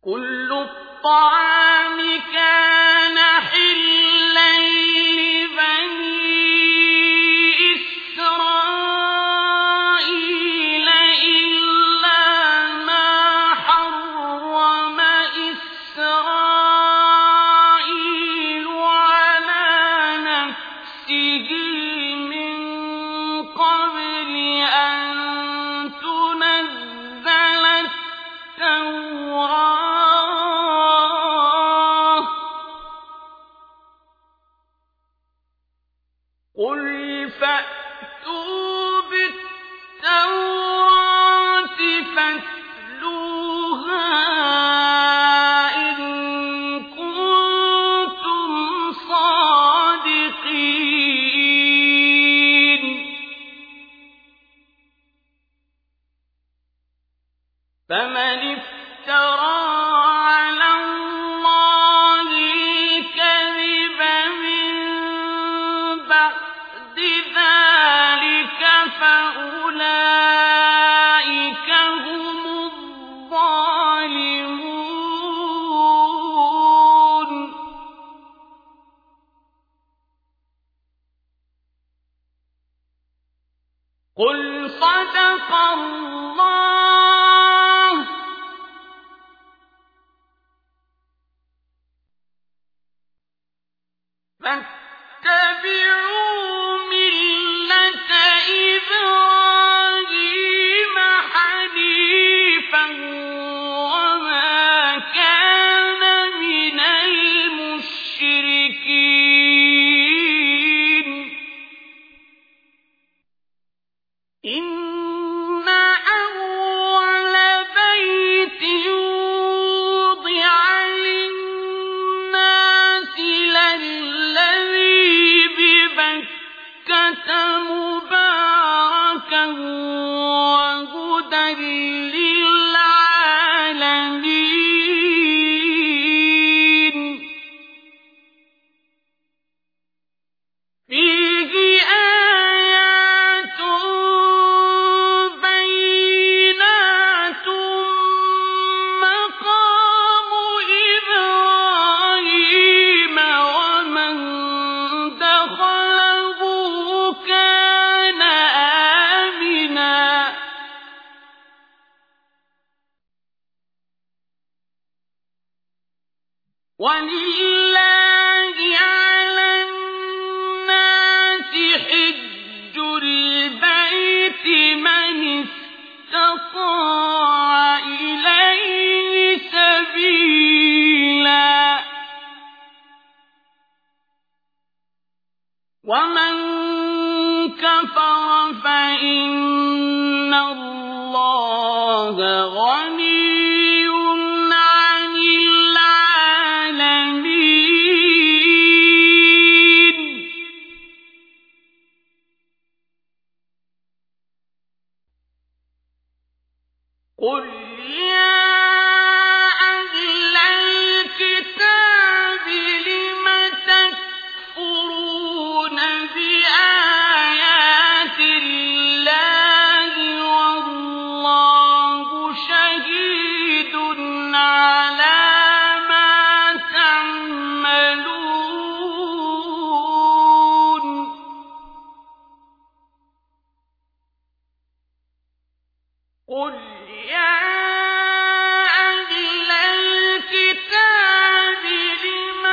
كل الطعام كان حلا لبني إسرائيل إلا ما حرم إسرائيل على نفسه من قبل أن تنزل التوراة قل فأتوا بالتوراة فاتلوها إن كنتم صادقين فمن افترى على الله الكذب من بعد ذلك فأولئك هم الظالمون قل صدق الله فاتبعوا ملة إبراهيم حنيفا وما كان من المشركين إن أول بيت وضع للناس للذي ببكة مباركا وهدى للعالمين فيه آيات بينات مقام إبراهيم ومن دخله كان آمنا ولله على الناس حج البيت من استطاع إليه سبيلا ومن كفر فإن الله غني عن العالمين قل يا أهل الكتاب لم تكفرون بآيات الله والله شهيد على ما تعملون قل يا أهل الكتاب لم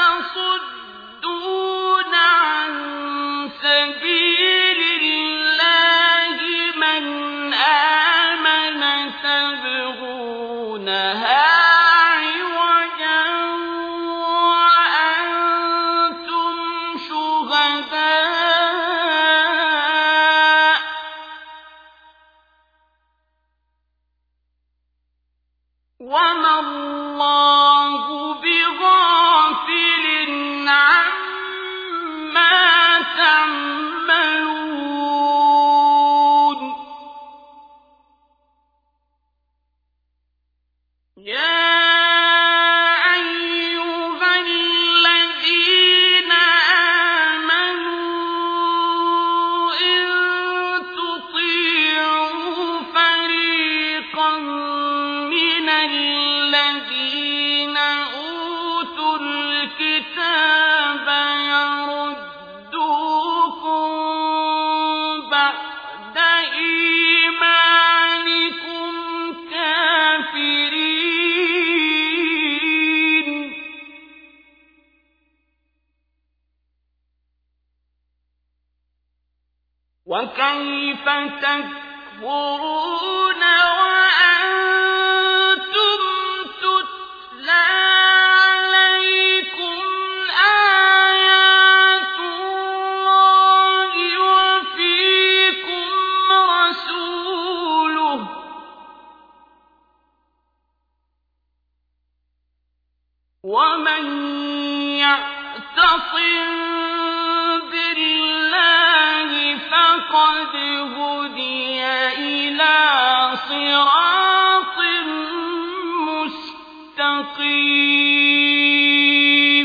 تصدون عن سبيل الله من آمن تبغونها عوجا وأنتم شهداء وما الله بغافل عما تعملون يا أيها الذين آمنوا إن تطيعوا فريقا من الذين وكيف تكفرون وأنتم تتلى عليكم آيات الله وفيكم رسوله ومن يعتصم بالله فقد هدي إلى صراط مستقيم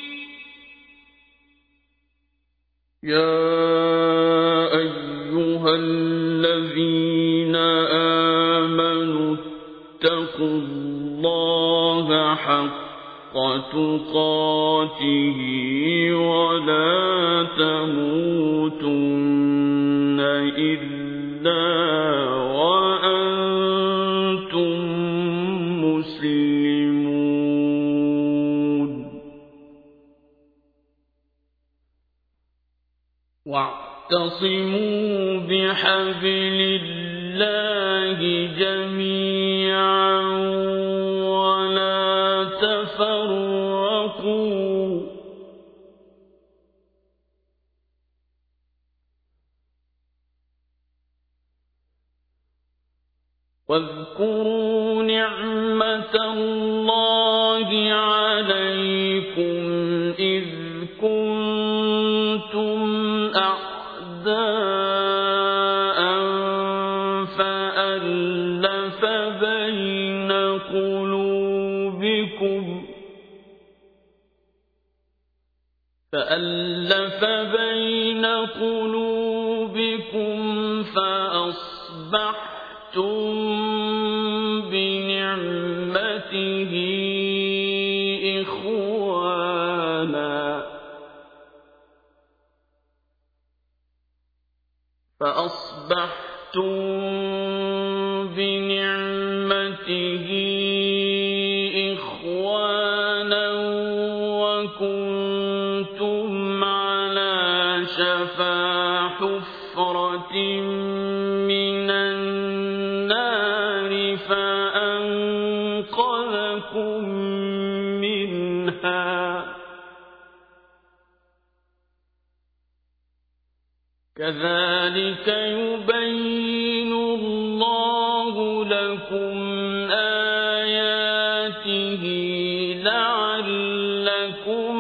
يا أيها الذين آمنوا اتقوا الله حق تقاته ولا تموتن إلا وأنتم مسلمون واعتصموا بحبل الله جميعا ولا تفرقوا واذكروا نعمة الله عليكم إذ كنتم أعداء فألف بين قلوبكم فأصبحتم بنعمته إخوانا وكنتم على شفا حفرة من النار فأنقذكم منها كذلك يبين الله لكم آياته لعلكم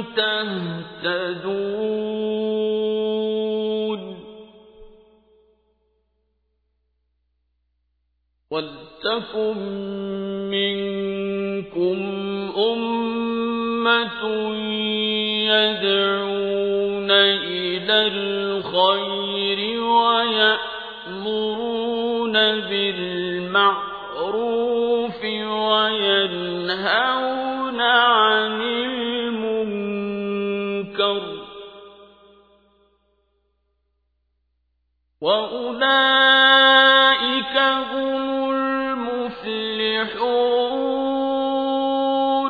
تهتدون ولتكن منكم أمة يدعون إلى الخير ويأمرون بالمعروف وينهون عن المنكر وأولئك هم المفلحون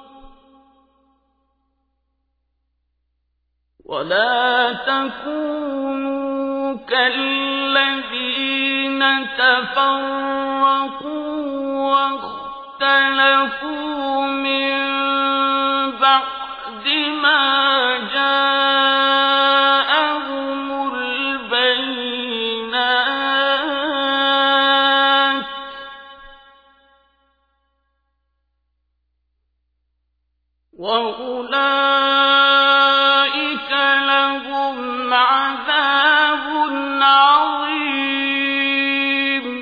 ولا تكونوا كالذين تفرقوا واختلفوا من بعد ما جاءهم البينات وأولئك لهم عذاب عظيم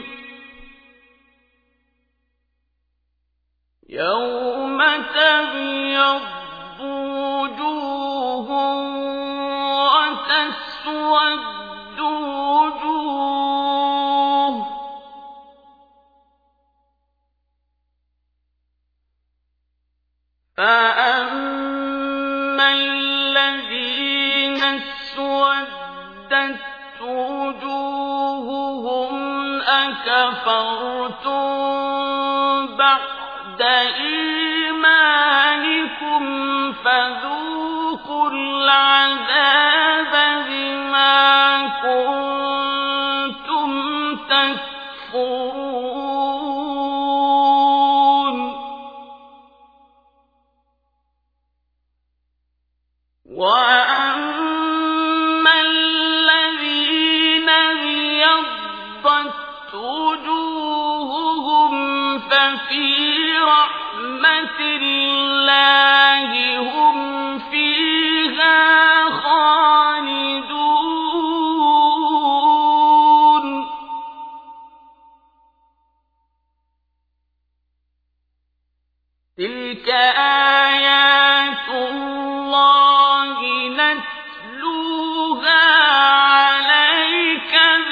يوم تبيض وجوه وتسود وجوه فأما الذين اسودت وجوههم أكفرتم بعد إيمانكم فذوقوا العذاب بما كنتم تلك آيات الله نتلوها عليك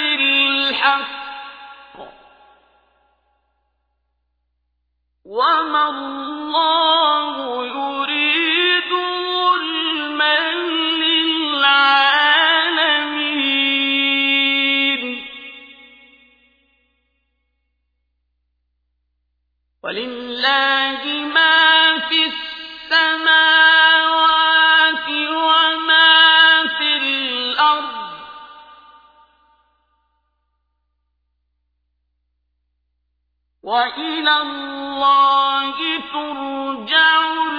بالحق وما الله يريد ظلما للعالمين ولله ما في السماوات وما في الأرض وإلى الله ترجع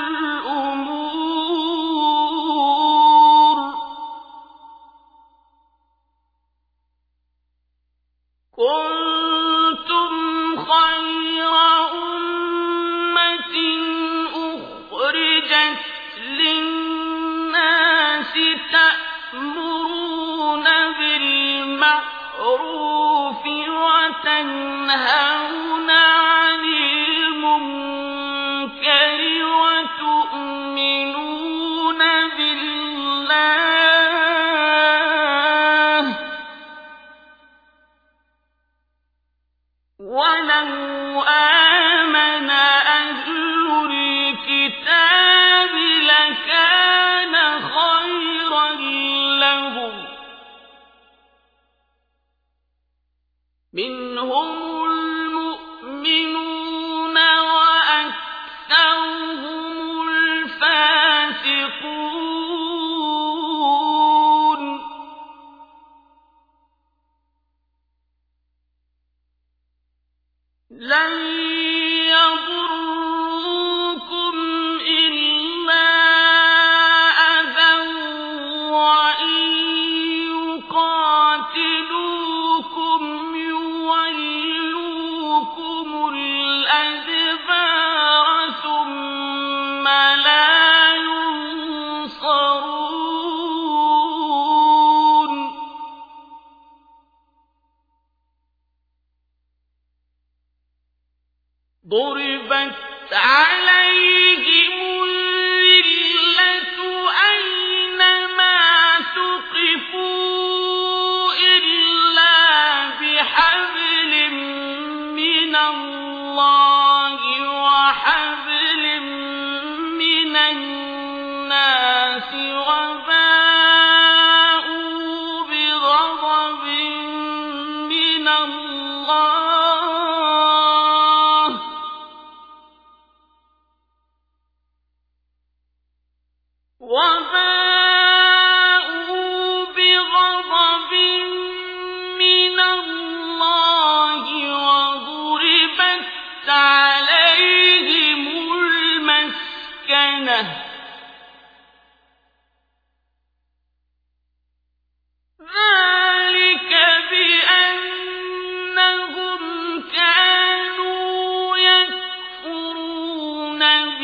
الأمور كنتم خير أمة أخرجت للناس تأمرون بالمعروف وتنهون عن المنكر وتؤمنون بالله ولو آمن أهل الكتاب لكان خيرا لهم منهم المؤمنون وأكثرهم الفاسقون لن يضروكم إلا أذى وإن يقاتلوكم يولوكم الأدبار ثم لا ينصرون ضربت عليهم الذلة أينما ثقفوا إلا بحبل من الله وحبل من الناس وباءوا بغضب من الله وضربت عليهم المسكنة ذلك بأنهم كانوا يكفرون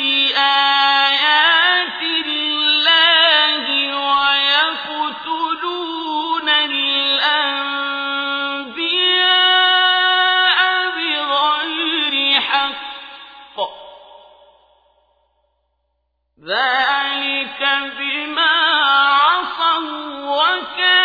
بآيات الله ويقتلون الأنبياء بغير حق ذلك بما عصوا وكانوا